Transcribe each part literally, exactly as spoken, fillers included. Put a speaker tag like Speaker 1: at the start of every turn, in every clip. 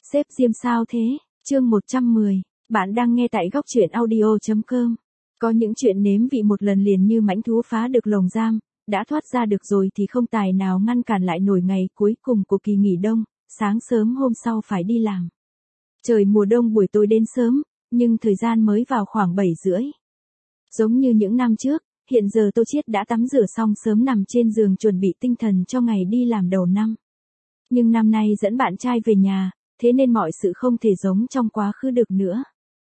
Speaker 1: Sếp Diêm sao thế? Chương một trăm mười. Bạn đang nghe tại góc truyện audio chấm com. Có những chuyện nếm vị một lần liền như mãnh thú phá được lồng giam, đã thoát ra được rồi thì không tài nào ngăn cản lại nổi ngày cuối cùng của kỳ nghỉ đông, sáng sớm hôm sau phải đi làm. Trời mùa đông buổi tối đến sớm, nhưng thời gian mới vào khoảng bảy rưỡi. Giống như những năm trước, hiện giờ Tô Chiết đã tắm rửa xong sớm nằm trên giường chuẩn bị tinh thần cho ngày đi làm đầu năm. Nhưng năm nay dẫn bạn trai về nhà, thế nên mọi sự không thể giống trong quá khứ được nữa.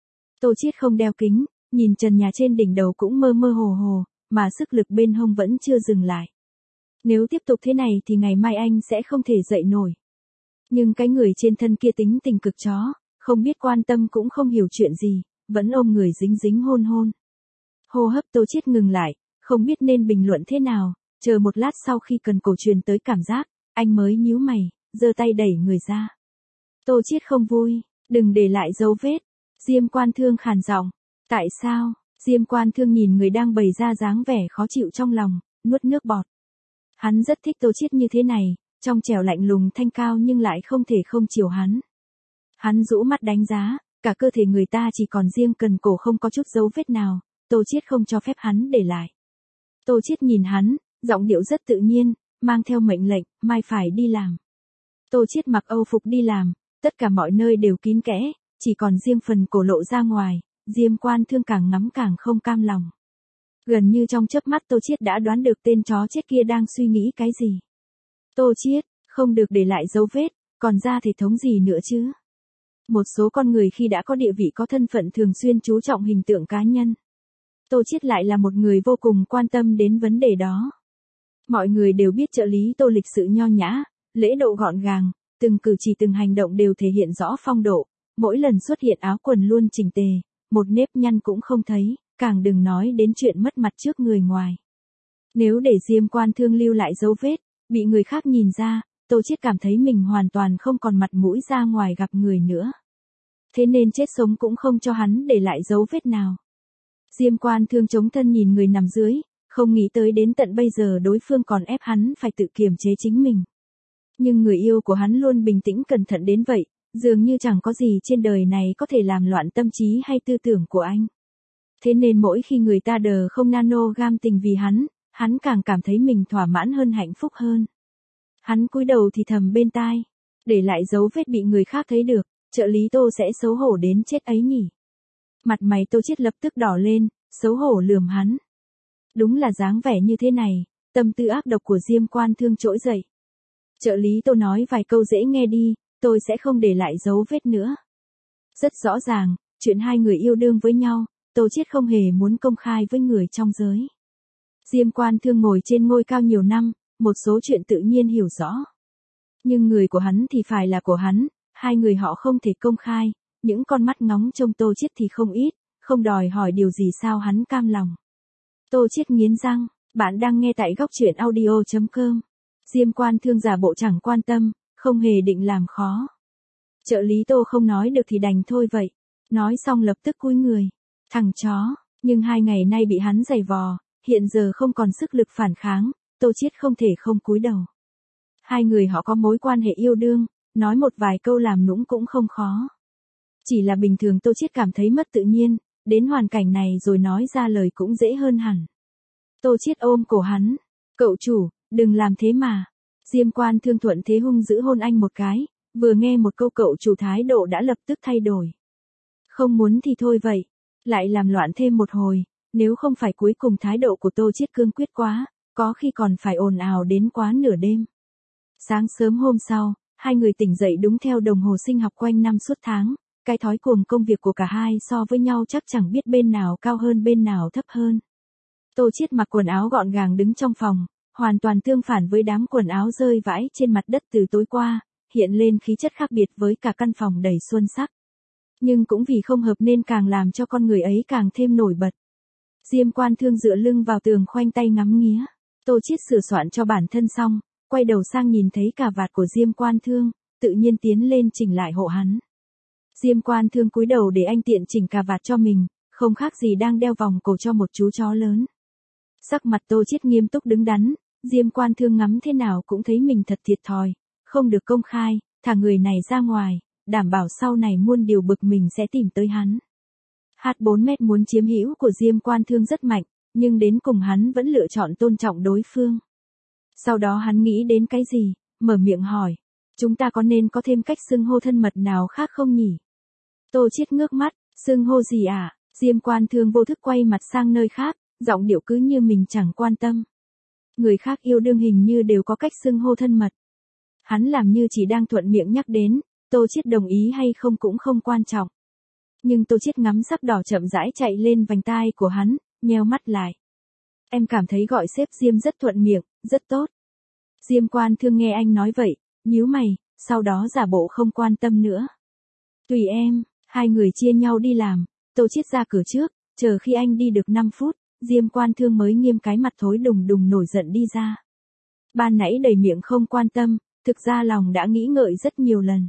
Speaker 1: Tô Chiết không đeo kính, nhìn trần nhà trên đỉnh đầu cũng mơ mơ hồ hồ, mà sức lực bên hông vẫn chưa dừng lại. Nếu tiếp tục thế này thì ngày mai anh sẽ không thể dậy nổi. Nhưng cái người trên thân kia tính tình cực chó, không biết quan tâm cũng không hiểu chuyện gì, vẫn ôm người dính dính hôn hôn. Hô hấp Tô Chiết ngừng lại, không biết nên bình luận thế nào, chờ một lát sau khi cần cổ truyền tới cảm giác, anh mới nhíu mày, giơ tay đẩy người ra. Tô Chiết không vui, đừng để lại dấu vết. Diêm Quan Thương khàn giọng. Tại sao? Diêm Quan Thương nhìn người đang bày ra dáng vẻ khó chịu trong lòng, nuốt nước bọt. Hắn rất thích Tô Chiết như thế này, trong trẻo lạnh lùng thanh cao nhưng lại không thể không chiều hắn. Hắn rũ mắt đánh giá, cả cơ thể người ta chỉ còn riêng cần cổ không có chút dấu vết nào, Tô Chiết không cho phép hắn để lại. Tô Chiết nhìn hắn, giọng điệu rất tự nhiên, mang theo mệnh lệnh, mai phải đi làm. Tô Chiết mặc âu phục đi làm, tất cả mọi nơi đều kín kẽ, chỉ còn riêng phần cổ lộ ra ngoài, Diêm Quan Thương càng ngắm càng không cam lòng. Gần như trong chớp mắt Tô Chiết đã đoán được tên chó chết kia đang suy nghĩ cái gì. Tô Chiết, không được để lại dấu vết, còn ra thể thống gì nữa chứ? Một số con người khi đã có địa vị có thân phận thường xuyên chú trọng hình tượng cá nhân. Tô Chiết lại là một người vô cùng quan tâm đến vấn đề đó. Mọi người đều biết trợ lý Tô lịch sự nho nhã, lễ độ gọn gàng, từng cử chỉ từng hành động đều thể hiện rõ phong độ, mỗi lần xuất hiện áo quần luôn chỉnh tề, một nếp nhăn cũng không thấy, càng đừng nói đến chuyện mất mặt trước người ngoài. Nếu để Diêm Quan Thương lưu lại dấu vết, bị người khác nhìn ra, Tô Chiết cảm thấy mình hoàn toàn không còn mặt mũi ra ngoài gặp người nữa. Thế nên chết sống cũng không cho hắn để lại dấu vết nào. Diêm Quan Thương chống thân nhìn người nằm dưới, không nghĩ tới đến tận bây giờ đối phương còn ép hắn phải tự kiềm chế chính mình. Nhưng người yêu của hắn luôn bình tĩnh cẩn thận đến vậy, dường như chẳng có gì trên đời này có thể làm loạn tâm trí hay tư tưởng của anh. Thế nên mỗi khi người ta đờ không nano gam tình vì hắn, hắn càng cảm thấy mình thỏa mãn hơn hạnh phúc hơn. Hắn cúi đầu thì thầm bên tai, để lại dấu vết bị người khác thấy được, trợ lý Tô sẽ xấu hổ đến chết ấy nhỉ. Mặt mày Tô Chiết lập tức đỏ lên, xấu hổ lườm hắn. Đúng là dáng vẻ như thế này, tâm tư ác độc của Diêm Quan Thương trỗi dậy. Trợ lý Tô nói vài câu dễ nghe đi, tôi sẽ không để lại dấu vết nữa. Rất rõ ràng, chuyện hai người yêu đương với nhau, Tô Chiết không hề muốn công khai với người trong giới. Diêm Quan Thương ngồi trên ngôi cao nhiều năm, một số chuyện tự nhiên hiểu rõ. Nhưng người của hắn thì phải là của hắn, hai người họ không thể công khai, những con mắt ngóng trông Tô Chiết thì không ít, không đòi hỏi điều gì sao hắn cam lòng. Tô Chiết nghiến răng, bạn đang nghe tại góc truyện audio chấm com. Diêm Quan Thương giả bộ chẳng quan tâm, không hề định làm khó. Trợ lý Tô không nói được thì đành thôi vậy. Nói xong lập tức cúi người. Thằng chó, nhưng hai ngày nay bị hắn giày vò, hiện giờ không còn sức lực phản kháng, Tô Chiết không thể không cúi đầu. Hai người họ có mối quan hệ yêu đương, nói một vài câu làm nũng cũng không khó. Chỉ là bình thường Tô Chiết cảm thấy mất tự nhiên, đến hoàn cảnh này rồi nói ra lời cũng dễ hơn hẳn. Tô Chiết ôm cổ hắn. Cậu chủ, đừng làm thế mà. Diêm Quan Thương thuận thế hung dữ hôn anh một cái, vừa nghe một câu cậu chủ thái độ đã lập tức thay đổi. Không muốn thì thôi vậy, lại làm loạn thêm một hồi, nếu không phải cuối cùng thái độ của Tô Chiết cương quyết quá, có khi còn phải ồn ào đến quá nửa đêm. Sáng sớm hôm sau, hai người tỉnh dậy đúng theo đồng hồ sinh học quanh năm suốt tháng, cái thói cuồng công việc của cả hai so với nhau chắc chẳng biết bên nào cao hơn bên nào thấp hơn. Tô Chiết mặc quần áo gọn gàng đứng trong phòng, hoàn toàn tương phản với đám quần áo rơi vãi trên mặt đất từ tối qua, hiện lên khí chất khác biệt với cả căn phòng đầy xuân sắc. Nhưng cũng vì không hợp nên càng làm cho con người ấy càng thêm nổi bật. Diêm Quan Thương dựa lưng vào tường khoanh tay ngắm nghía. Tô Chiết sửa soạn cho bản thân xong, quay đầu sang nhìn thấy cà vạt của Diêm Quan Thương, tự nhiên tiến lên chỉnh lại hộ hắn. Diêm Quan Thương cúi đầu để anh tiện chỉnh cà vạt cho mình, không khác gì đang đeo vòng cổ cho một chú chó lớn. Sắc mặt Tô Chiết nghiêm túc đứng đắn, Diêm Quan Thương ngắm thế nào cũng thấy mình thật thiệt thòi, không được công khai, thả người này ra ngoài, đảm bảo sau này muôn điều bực mình sẽ tìm tới hắn. hát bốn mét muốn chiếm hữu của Diêm Quan Thương rất mạnh, nhưng đến cùng hắn vẫn lựa chọn tôn trọng đối phương. Sau đó hắn nghĩ đến cái gì, mở miệng hỏi, chúng ta có nên có thêm cách xưng hô thân mật nào khác không nhỉ? Tô Chiết ngước mắt, xưng hô gì à? Diêm Quan Thương vô thức quay mặt sang nơi khác, giọng điệu cứ như mình chẳng quan tâm. Người khác yêu đương hình như đều có cách xưng hô thân mật. Hắn làm như chỉ đang thuận miệng nhắc đến, Tô Chiết đồng ý hay không cũng không quan trọng. Nhưng Tô Chiết ngắm sắc đỏ chậm rãi chạy lên vành tai của hắn, nheo mắt lại. Em cảm thấy gọi sếp Diêm rất thuận miệng, rất tốt. Diêm Quan Thương nghe anh nói vậy, nhíu mày, sau đó giả bộ không quan tâm nữa. Tùy em, hai người chia nhau đi làm, Tô Chiết ra cửa trước, chờ khi anh đi được năm phút, Diêm Quan Thương mới nghiêm cái mặt thối đùng đùng nổi giận đi ra. Ban nãy đầy miệng không quan tâm, thực ra lòng đã nghĩ ngợi rất nhiều lần.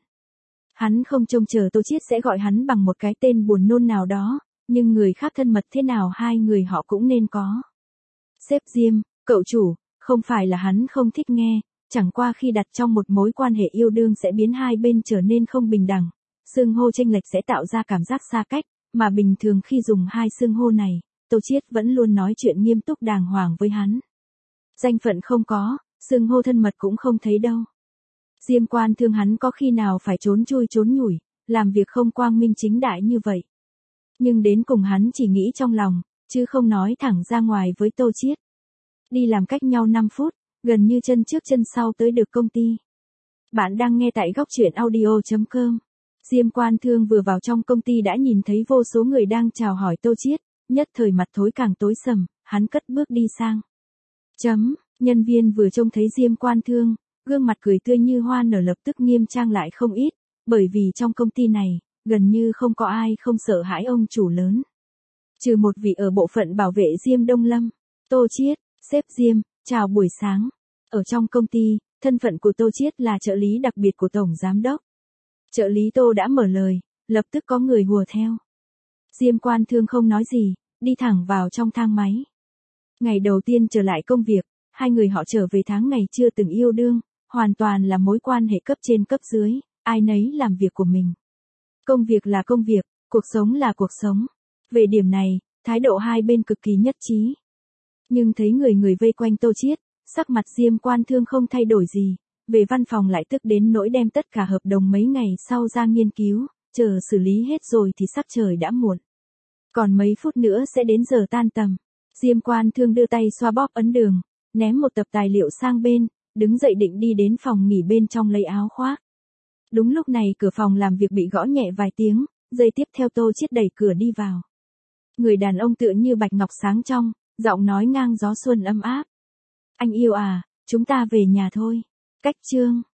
Speaker 1: Hắn không trông chờ Tô Chiết sẽ gọi hắn bằng một cái tên buồn nôn nào đó, nhưng người khác thân mật thế nào hai người họ cũng nên có. Sếp Diêm, cậu chủ, không phải là hắn không thích nghe, chẳng qua khi đặt trong một mối quan hệ yêu đương sẽ biến hai bên trở nên không bình đẳng. Xưng hô chênh lệch sẽ tạo ra cảm giác xa cách, mà bình thường khi dùng hai xưng hô này, Tô Chiết vẫn luôn nói chuyện nghiêm túc đàng hoàng với hắn. Danh phận không có, xưng hô thân mật cũng không thấy đâu. Diêm Quan Thương hắn có khi nào phải trốn chui trốn nhủi, làm việc không quang minh chính đại như vậy. Nhưng đến cùng hắn chỉ nghĩ trong lòng, chứ không nói thẳng ra ngoài với Tô Chiết. Đi làm cách nhau năm phút, gần như chân trước chân sau tới được công ty. Bạn đang nghe tại góc truyện audio chấm com. Diêm Quan Thương vừa vào trong công ty đã nhìn thấy vô số người đang chào hỏi Tô Chiết, nhất thời mặt thối càng tối sầm, hắn cất bước đi sang. Chấm, nhân viên vừa trông thấy Diêm Quan Thương, gương mặt cười tươi như hoa nở lập tức nghiêm trang lại không ít, bởi vì trong công ty này, gần như không có ai không sợ hãi ông chủ lớn. Trừ một vị ở bộ phận bảo vệ Diêm Đông Lâm. Tô Chiết, sếp Diêm, chào buổi sáng. Ở trong công ty, thân phận của Tô Chiết là trợ lý đặc biệt của Tổng Giám Đốc. Trợ lý Tô đã mở lời, lập tức có người hùa theo. Diêm Quan Thương không nói gì, đi thẳng vào trong thang máy. Ngày đầu tiên trở lại công việc, hai người họ trở về tháng ngày chưa từng yêu đương, hoàn toàn là mối quan hệ cấp trên cấp dưới, ai nấy làm việc của mình. Công việc là công việc, cuộc sống là cuộc sống. Về điểm này, thái độ hai bên cực kỳ nhất trí. Nhưng thấy người người vây quanh Tô Chiết, sắc mặt Diêm Quan Thương không thay đổi gì, về văn phòng lại tức đến nỗi đem tất cả hợp đồng mấy ngày sau ra nghiên cứu, chờ xử lý hết rồi thì sắc trời đã muộn. Còn mấy phút nữa sẽ đến giờ tan tầm. Diêm Quan Thương đưa tay xoa bóp ấn đường, ném một tập tài liệu sang bên, đứng dậy định đi đến phòng nghỉ bên trong lấy áo khoác. Đúng lúc này cửa phòng làm việc bị gõ nhẹ vài tiếng, giây tiếp theo Tô Chiết đẩy cửa đi vào. Người đàn ông tựa như bạch ngọc sáng trong, giọng nói ngang gió xuân ấm áp. Anh yêu à, chúng ta về nhà thôi. Cách chương.